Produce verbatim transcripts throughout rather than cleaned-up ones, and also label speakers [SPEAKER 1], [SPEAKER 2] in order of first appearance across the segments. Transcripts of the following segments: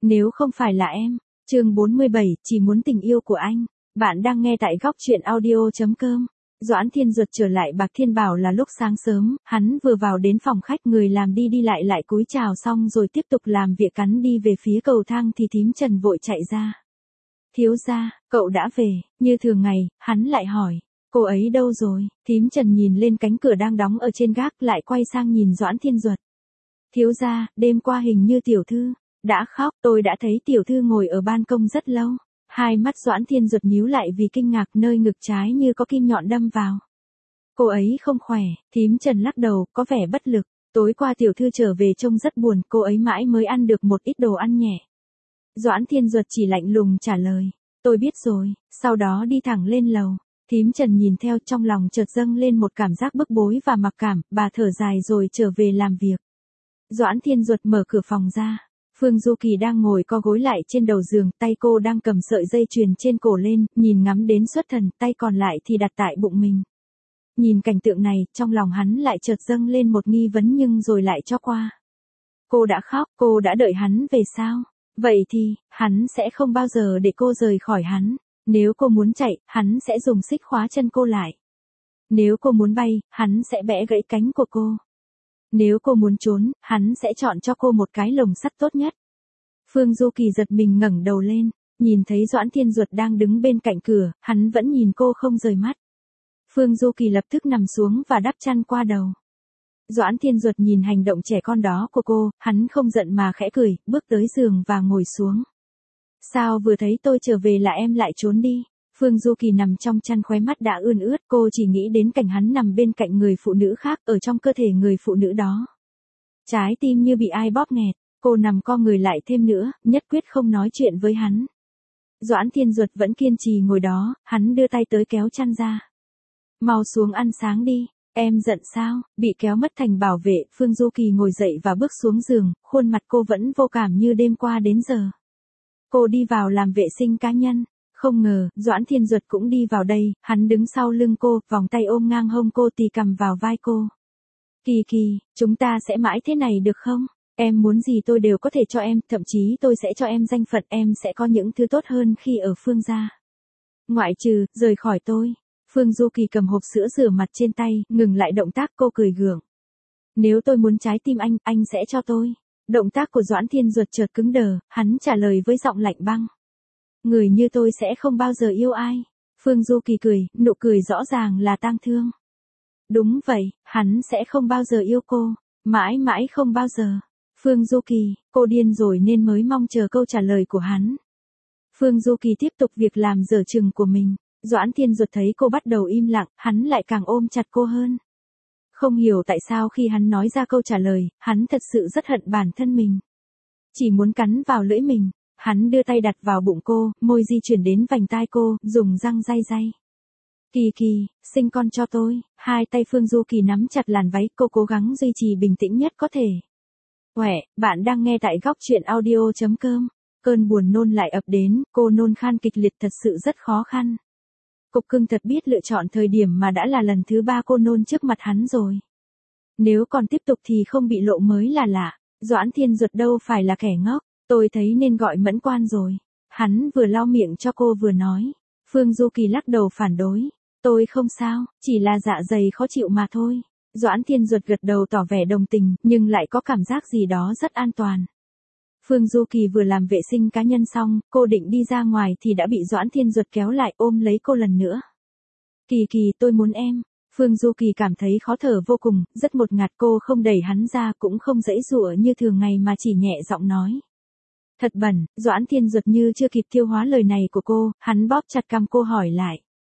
[SPEAKER 1] Nếu không phải là em. Chương bốn mươi bảy, chỉ muốn tình yêu của anh. Bạn đang nghe tại góc truyện audio chấm com. Doãn Thiên Duật trở lại Bạc Thiên Bảo là lúc sáng sớm, hắn vừa vào đến phòng khách, người làm đi đi lại lại cúi chào xong rồi tiếp tục làm việc cắn đi về phía cầu thang thì thím Trần vội chạy ra. Thiếu gia, cậu đã về, như thường ngày, hắn lại hỏi, cô ấy đâu rồi? Thím Trần nhìn lên cánh cửa đang đóng ở trên gác lại quay sang nhìn Doãn Thiên Duật. Thiếu gia, đêm qua hình như tiểu thư đã khóc, tôi đã thấy tiểu thư ngồi ở ban công rất lâu. Hai mắt Doãn Thiên Duật nhíu lại vì kinh ngạc, nơi ngực trái như có kim nhọn đâm vào. Cô ấy không khỏe, thím Trần lắc đầu, có vẻ bất lực. Tối qua tiểu thư trở về trông rất buồn, cô ấy mãi mới ăn được một ít đồ ăn nhẹ. Doãn Thiên Duật chỉ lạnh lùng trả lời, tôi biết rồi, sau đó đi thẳng lên lầu. Thím Trần nhìn theo, trong lòng chợt dâng lên một cảm giác bức bối và mặc cảm, bà thở dài rồi trở về làm việc. Doãn Thiên Duật mở cửa phòng ra. Phương Du Kỳ đang ngồi co gối lại trên đầu giường, tay cô đang cầm sợi dây chuyền trên cổ lên, nhìn ngắm đến xuất thần, tay còn lại thì đặt tại bụng mình. Nhìn cảnh tượng này, trong lòng hắn lại chợt dâng lên một nghi vấn nhưng rồi lại cho qua. Cô đã khóc, cô đã đợi hắn về sao? Vậy thì, hắn sẽ không bao giờ để cô rời khỏi hắn. Nếu cô muốn chạy, hắn sẽ dùng xích khóa chân cô lại. Nếu cô muốn bay, hắn sẽ bẻ gãy cánh của cô. Nếu cô muốn trốn, hắn sẽ chọn cho cô một cái lồng sắt tốt nhất. Phương Du Kỳ giật mình ngẩng đầu lên, nhìn thấy Doãn Thiên Duật đang đứng bên cạnh cửa, hắn vẫn nhìn cô không rời mắt. Phương Du Kỳ lập tức nằm xuống và đắp chăn qua đầu. Doãn Thiên Duật nhìn hành động trẻ con đó của cô, hắn không giận mà khẽ cười, bước tới giường và ngồi xuống. Sao vừa thấy tôi trở về là em lại trốn đi? Phương Du Kỳ nằm trong chăn, khóe mắt đã ươn ướt, cô chỉ nghĩ đến cảnh hắn nằm bên cạnh người phụ nữ khác, ở trong cơ thể người phụ nữ đó. Trái tim như bị ai bóp nghẹt, cô nằm co người lại thêm nữa, nhất quyết không nói chuyện với hắn. Doãn Thiên Duật vẫn kiên trì ngồi đó, hắn đưa tay tới kéo chăn ra. Mau xuống ăn sáng đi, em giận sao? Bị kéo mất thành bảo vệ, Phương Du Kỳ ngồi dậy và bước xuống giường, khuôn mặt cô vẫn vô cảm như đêm qua đến giờ. Cô đi vào làm vệ sinh cá nhân. Không ngờ, Doãn Thiên Duật cũng đi vào đây, hắn đứng sau lưng cô, vòng tay ôm ngang hông cô tì cầm vào vai cô. Kỳ Kỳ, chúng ta sẽ mãi thế này được không? Em muốn gì tôi đều có thể cho em, thậm chí tôi sẽ cho em danh phận, em sẽ có những thứ tốt hơn khi ở Phương gia. Ngoại trừ, rời khỏi tôi. Phương Du Kỳ cầm hộp sữa rửa mặt trên tay, ngừng lại động tác, cô cười gượng. Nếu tôi muốn trái tim anh, anh sẽ cho tôi. Động tác của Doãn Thiên Duật chợt cứng đờ, hắn trả lời với giọng lạnh băng. Người như tôi sẽ không bao giờ yêu ai. Phương Du Kỳ cười, nụ cười rõ ràng là tang thương. Đúng vậy, hắn sẽ không bao giờ yêu cô. Mãi mãi không bao giờ. Phương Du Kỳ, cô điên rồi nên mới mong chờ câu trả lời của hắn. Phương Du Kỳ tiếp tục việc làm dở chừng của mình. Doãn Thiên Duật thấy cô bắt đầu im lặng, hắn lại càng ôm chặt cô hơn. Không hiểu tại sao khi hắn nói ra câu trả lời, hắn thật sự rất hận bản thân mình. Chỉ muốn cắn vào lưỡi mình. Hắn đưa tay đặt vào bụng cô, môi di chuyển đến vành tai cô, dùng răng day day. Kỳ Kỳ, sinh con cho tôi. Hai tay Phương Du Kỳ nắm chặt làn váy, cô cố gắng duy trì bình tĩnh nhất có thể. Quẻ, bạn đang nghe tại góc truyện audio chấm com. Cơn buồn nôn lại ập đến, cô nôn khan kịch liệt, thật sự rất khó khăn. Cục cưng thật biết lựa chọn thời điểm mà đã là lần thứ ba cô nôn trước mặt hắn rồi. Nếu còn tiếp tục thì không bị lộ mới là lạ. Doãn Thiên Duật đâu phải là kẻ ngốc. Tôi thấy nên gọi mẫn quan rồi. Hắn vừa lau miệng cho cô vừa nói. Phương Du Kỳ lắc đầu phản đối. Tôi không sao, chỉ là dạ dày khó chịu mà thôi. Doãn Thiên Duật gật đầu tỏ vẻ đồng tình, nhưng lại có cảm giác gì đó rất an toàn. Phương Du Kỳ vừa làm vệ sinh cá nhân xong, cô định đi ra ngoài thì đã bị Doãn Thiên Duật kéo lại ôm lấy cô lần nữa. Kỳ Kỳ, tôi muốn em. Phương Du Kỳ cảm thấy khó thở vô cùng, rất một ngạt, cô không đẩy hắn ra cũng không giãy giụa như thường ngày mà chỉ nhẹ giọng nói. Thật bẩn, Doãn Thiên Duật như chưa kịp tiêu hóa lời này của cô, hắn bóp chặt cằm cô hỏi lại.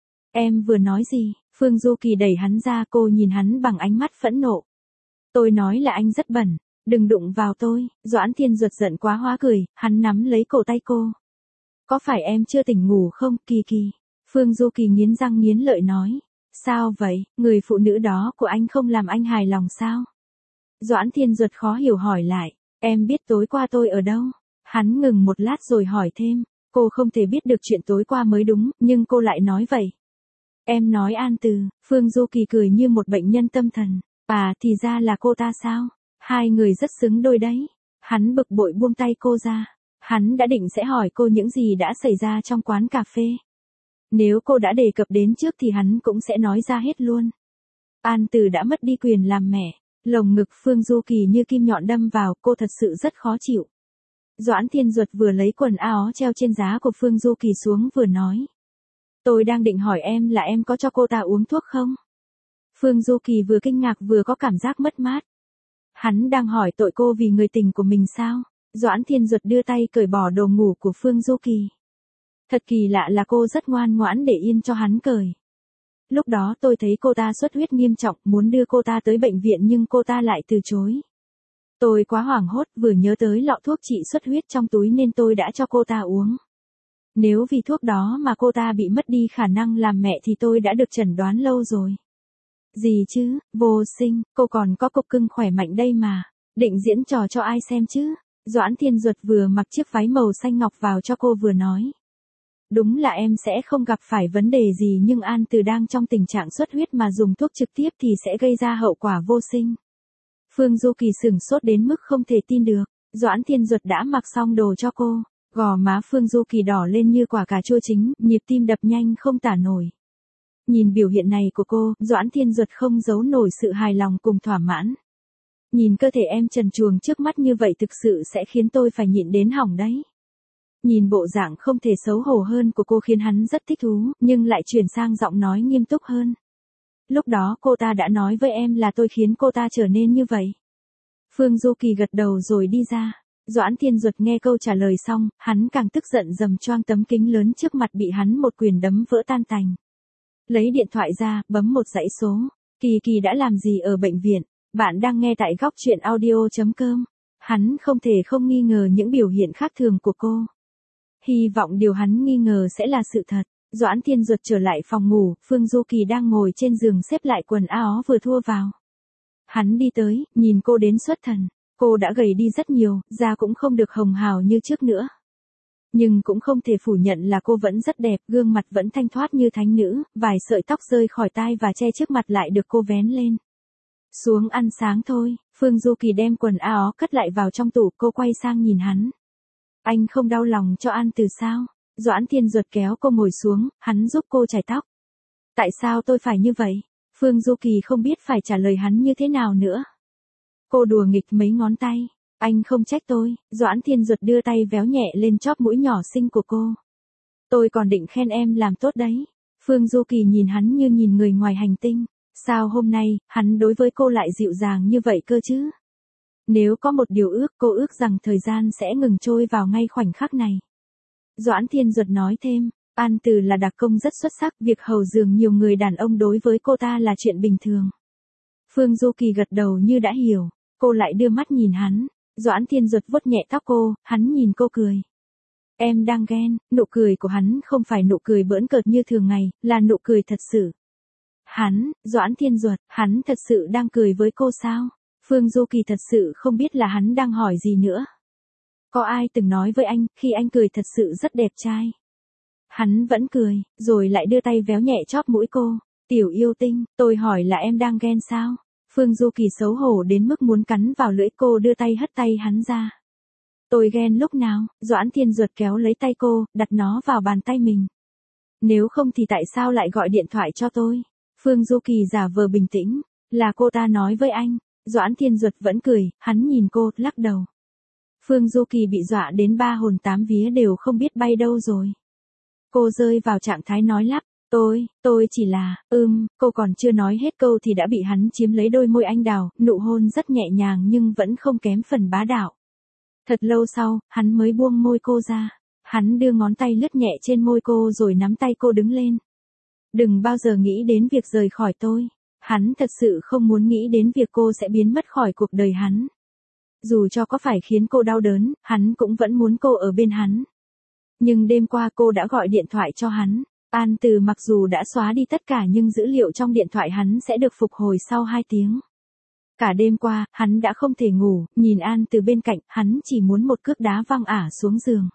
[SPEAKER 1] Em vừa nói gì? Phương Du Kỳ đẩy hắn ra, cô nhìn hắn bằng ánh mắt phẫn nộ. Tôi nói là anh rất bẩn, đừng đụng vào tôi. Doãn Thiên Duật giận quá hóa cười, hắn nắm lấy cổ tay cô. Có phải em chưa tỉnh ngủ không, Kỳ Kỳ? Phương Du Kỳ nghiến răng nghiến lợi nói. Sao vậy, người phụ nữ đó của anh không làm anh hài lòng sao? Doãn Thiên Duật khó hiểu hỏi lại. Em biết tối qua tôi ở đâu? Hắn ngừng một lát rồi hỏi thêm, cô không thể biết được chuyện tối qua mới đúng, nhưng cô lại nói vậy. Em nói An Từ. Phương Du Kỳ cười như một bệnh nhân tâm thần. À, thì ra là cô ta sao? Hai người rất xứng đôi đấy. Hắn bực bội buông tay cô ra. Hắn đã định sẽ hỏi cô những gì đã xảy ra trong quán cà phê. Nếu cô đã đề cập đến trước thì hắn cũng sẽ nói ra hết luôn. An Từ đã mất đi quyền làm mẹ. Lồng ngực Phương Du Kỳ như kim nhọn đâm vào, cô thật sự rất khó chịu. Doãn Thiên Duật vừa lấy quần áo treo trên giá của Phương Du Kỳ xuống vừa nói. Tôi đang định hỏi em là em có cho cô ta uống thuốc không? Phương Du Kỳ vừa kinh ngạc vừa có cảm giác mất mát. Hắn đang hỏi tội cô vì người tình của mình sao? Doãn Thiên Duật đưa tay cởi bỏ đồ ngủ của Phương Du Kỳ. Thật kỳ lạ là cô rất ngoan ngoãn để yên cho hắn cởi. Lúc đó tôi thấy cô ta xuất huyết nghiêm trọng, muốn đưa cô ta tới bệnh viện nhưng cô ta lại từ chối. Tôi quá hoảng hốt, vừa nhớ tới lọ thuốc trị xuất huyết trong túi nên tôi đã cho cô ta uống. Nếu vì thuốc đó mà cô ta bị mất đi khả năng làm mẹ thì tôi đã được chẩn đoán lâu rồi. Gì chứ, vô sinh, cô còn có cục cưng khỏe mạnh đây mà. Định diễn trò cho ai xem chứ? Doãn Thiên Duật vừa mặc chiếc váy màu xanh ngọc vào cho cô vừa nói. Đúng là em sẽ không gặp phải vấn đề gì nhưng An Từ đang trong tình trạng xuất huyết mà dùng thuốc trực tiếp thì sẽ gây ra hậu quả vô sinh. Phương Du Kỳ sửng sốt đến mức không thể tin được. Doãn Thiên Duật đã mặc xong đồ cho cô. Gò má Phương Du Kỳ đỏ lên như quả cà chua chín, nhịp tim đập nhanh không tả nổi. Nhìn biểu hiện này của cô, Doãn Thiên Duật không giấu nổi sự hài lòng cùng thỏa mãn. Nhìn cơ thể em trần truồng trước mắt như vậy thực sự sẽ khiến tôi phải nhịn đến hỏng đấy. Nhìn bộ dạng không thể xấu hổ hơn của cô khiến hắn rất thích thú, nhưng lại chuyển sang giọng nói nghiêm túc hơn. Lúc đó cô ta đã nói với em là tôi khiến cô ta trở nên như vậy. Phương Du Kỳ gật đầu rồi đi ra. Doãn Thiên Duật nghe câu trả lời xong, hắn càng tức giận giầm choang tấm kính lớn trước mặt bị hắn một quyền đấm vỡ tan tành. Lấy điện thoại ra, bấm một dãy số. Kỳ Kỳ đã làm gì ở bệnh viện? Bạn đang nghe tại góc truyện audio chấm com. Hắn không thể không nghi ngờ những biểu hiện khác thường của cô. Hy vọng điều hắn nghi ngờ sẽ là sự thật. Doãn Thiên Duật trở lại phòng ngủ, Phương Du Kỳ đang ngồi trên giường xếp lại quần áo vừa thua vào. Hắn đi tới, nhìn cô đến xuất thần. Cô đã gầy đi rất nhiều, da cũng không được hồng hào như trước nữa. Nhưng cũng không thể phủ nhận là cô vẫn rất đẹp, gương mặt vẫn thanh thoát như thánh nữ, vài sợi tóc rơi khỏi tai và che trước mặt lại được cô vén lên. Xuống ăn sáng thôi, Phương Du Kỳ đem quần áo cất lại vào trong tủ, cô quay sang nhìn hắn. Anh không đau lòng cho An Từ sao? Doãn Thiên Duật kéo cô ngồi xuống, hắn giúp cô chải tóc. Tại sao tôi phải như vậy? Phương Du Kỳ không biết phải trả lời hắn như thế nào nữa. Cô đùa nghịch mấy ngón tay. Anh không trách tôi. Doãn Thiên Duật đưa tay véo nhẹ lên chóp mũi nhỏ xinh của cô. Tôi còn định khen em làm tốt đấy. Phương Du Kỳ nhìn hắn như nhìn người ngoài hành tinh. Sao hôm nay, hắn đối với cô lại dịu dàng như vậy cơ chứ? Nếu có một điều ước, cô ước rằng thời gian sẽ ngừng trôi vào ngay khoảnh khắc này. Doãn Thiên Duật nói thêm, An Từ là đặc công rất xuất sắc, việc hầu giường nhiều người đàn ông đối với cô ta là chuyện bình thường. Phương Du Kỳ gật đầu như đã hiểu, cô lại đưa mắt nhìn hắn. Doãn Thiên Duật vuốt nhẹ tóc cô, hắn nhìn cô cười. Em đang ghen, nụ cười của hắn không phải nụ cười bỡn cợt như thường ngày, là nụ cười thật sự. Hắn, Doãn Thiên Duật, hắn thật sự đang cười với cô sao? Phương Du Kỳ thật sự không biết là hắn đang hỏi gì nữa. Có ai từng nói với anh, khi anh cười thật sự rất đẹp trai. Hắn vẫn cười, rồi lại đưa tay véo nhẹ chóp mũi cô. Tiểu yêu tinh, tôi hỏi là em đang ghen sao? Phương Du Kỳ xấu hổ đến mức muốn cắn vào lưỡi, cô đưa tay hất tay hắn ra. Tôi ghen lúc nào? Doãn Thiên Duật kéo lấy tay cô, đặt nó vào bàn tay mình. Nếu không thì tại sao lại gọi điện thoại cho tôi? Phương Du Kỳ giả vờ bình tĩnh, là cô ta nói với anh. Doãn Thiên Duật vẫn cười, hắn nhìn cô, lắc đầu. Phương Du Kỳ bị dọa đến ba hồn tám vía đều không biết bay đâu rồi. Cô rơi vào trạng thái nói lắp, tôi, tôi chỉ là, ưm, cô còn chưa nói hết câu thì đã bị hắn chiếm lấy đôi môi anh đào, nụ hôn rất nhẹ nhàng nhưng vẫn không kém phần bá đạo. Thật lâu sau, hắn mới buông môi cô ra. Hắn đưa ngón tay lướt nhẹ trên môi cô rồi nắm tay cô đứng lên. Đừng bao giờ nghĩ đến việc rời khỏi tôi. Hắn thật sự không muốn nghĩ đến việc cô sẽ biến mất khỏi cuộc đời hắn. Dù cho có phải khiến cô đau đớn, hắn cũng vẫn muốn cô ở bên hắn. Nhưng đêm qua cô đã gọi điện thoại cho hắn. An Từ mặc dù đã xóa đi tất cả nhưng dữ liệu trong điện thoại hắn sẽ được phục hồi sau hai tiếng. Cả đêm qua, hắn đã không thể ngủ, nhìn An Từ bên cạnh, hắn chỉ muốn một cước đá văng ả xuống giường.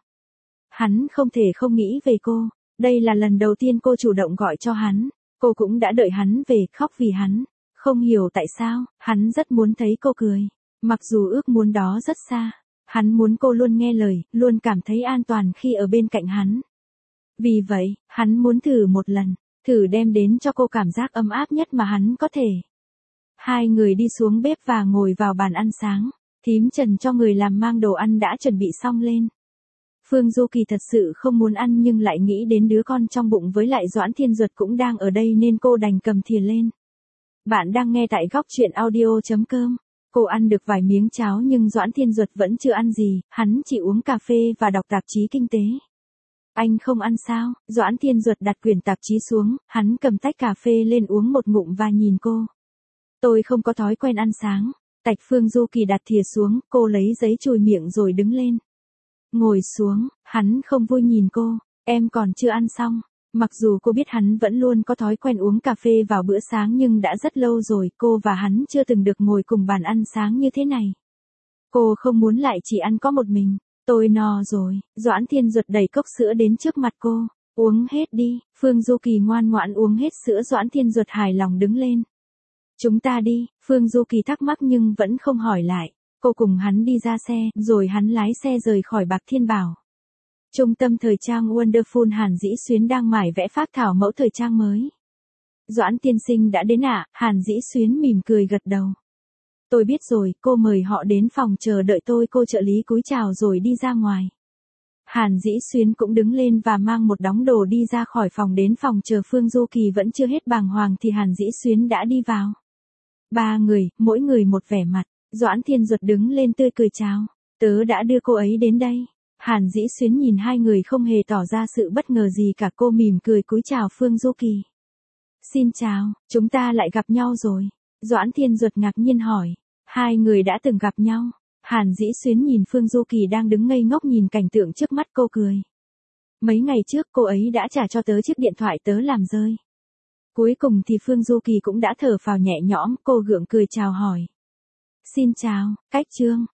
[SPEAKER 1] Hắn không thể không nghĩ về cô. Đây là lần đầu tiên cô chủ động gọi cho hắn. Cô cũng đã đợi hắn về, khóc vì hắn. Không hiểu tại sao, hắn rất muốn thấy cô cười. Mặc dù ước muốn đó rất xa. Hắn muốn cô luôn nghe lời, luôn cảm thấy an toàn khi ở bên cạnh hắn. Vì vậy, hắn muốn thử một lần, thử đem đến cho cô cảm giác ấm áp nhất mà hắn có thể. Hai người đi xuống bếp và ngồi vào bàn ăn sáng. Thím Trần cho người làm mang đồ ăn đã chuẩn bị xong lên. Phương Du Kỳ thật sự không muốn ăn nhưng lại nghĩ đến đứa con trong bụng với lại Doãn Thiên Duật cũng đang ở đây nên cô đành cầm thìa lên. Bạn đang nghe tại góc truyện audio.com. Cô ăn được vài miếng cháo nhưng Doãn Thiên Duật vẫn chưa ăn gì, hắn chỉ uống cà phê và đọc tạp chí kinh tế. Anh không ăn sao? Doãn Thiên Duật đặt quyển tạp chí xuống, hắn cầm tách cà phê lên uống một ngụm và nhìn cô. Tôi không có thói quen ăn sáng. Tạch Phương Du Kỳ đặt thìa xuống, cô lấy giấy chùi miệng rồi đứng lên. Ngồi xuống, hắn không vui nhìn cô, em còn chưa ăn xong. Mặc dù cô biết hắn vẫn luôn có thói quen uống cà phê vào bữa sáng nhưng đã rất lâu rồi cô và hắn chưa từng được ngồi cùng bàn ăn sáng như thế này. Cô không muốn lại chỉ ăn có một mình. Tôi no rồi. Doãn Thiên Duật đẩy cốc sữa đến trước mặt cô. Uống hết đi. Phương Du Kỳ ngoan ngoãn uống hết sữa. Doãn Thiên Duật hài lòng đứng lên. Chúng ta đi. Phương Du Kỳ thắc mắc nhưng vẫn không hỏi lại. Cô cùng hắn đi ra xe, rồi hắn lái xe rời khỏi Bạc Thiên Bảo. Trung tâm thời trang Wonderful Hàn Dĩ Xuyến đang mải vẽ phác thảo mẫu thời trang mới. Doãn tiên sinh đã đến ạ, à? Hàn Dĩ Xuyến mỉm cười gật đầu. Tôi biết rồi, cô mời họ đến phòng chờ đợi tôi. Cô trợ lý cúi chào rồi đi ra ngoài. Hàn Dĩ Xuyến cũng đứng lên và mang một đống đồ đi ra khỏi phòng đến phòng chờ. Phương Du Kỳ vẫn chưa hết bàng hoàng thì Hàn Dĩ Xuyến đã đi vào. Ba người, mỗi người một vẻ mặt. Doãn Thiên Duật đứng lên tươi cười chào. Tớ đã đưa cô ấy đến đây. Hàn Dĩ Xuyến nhìn hai người không hề tỏ ra sự bất ngờ gì cả. Cô mỉm cười cúi chào Phương Du Kỳ. Xin chào, chúng ta lại gặp nhau rồi. Doãn Thiên Duật ngạc nhiên hỏi. Hai người đã từng gặp nhau. Hàn Dĩ Xuyến nhìn Phương Du Kỳ đang đứng ngây ngốc nhìn cảnh tượng trước mắt cô cười. Mấy ngày trước cô ấy đã trả cho tớ chiếc điện thoại tớ làm rơi. Cuối cùng thì Phương Du Kỳ cũng đã thở phào nhẹ nhõm. Cô gượng cười chào hỏi. Xin chào, Cách Trương.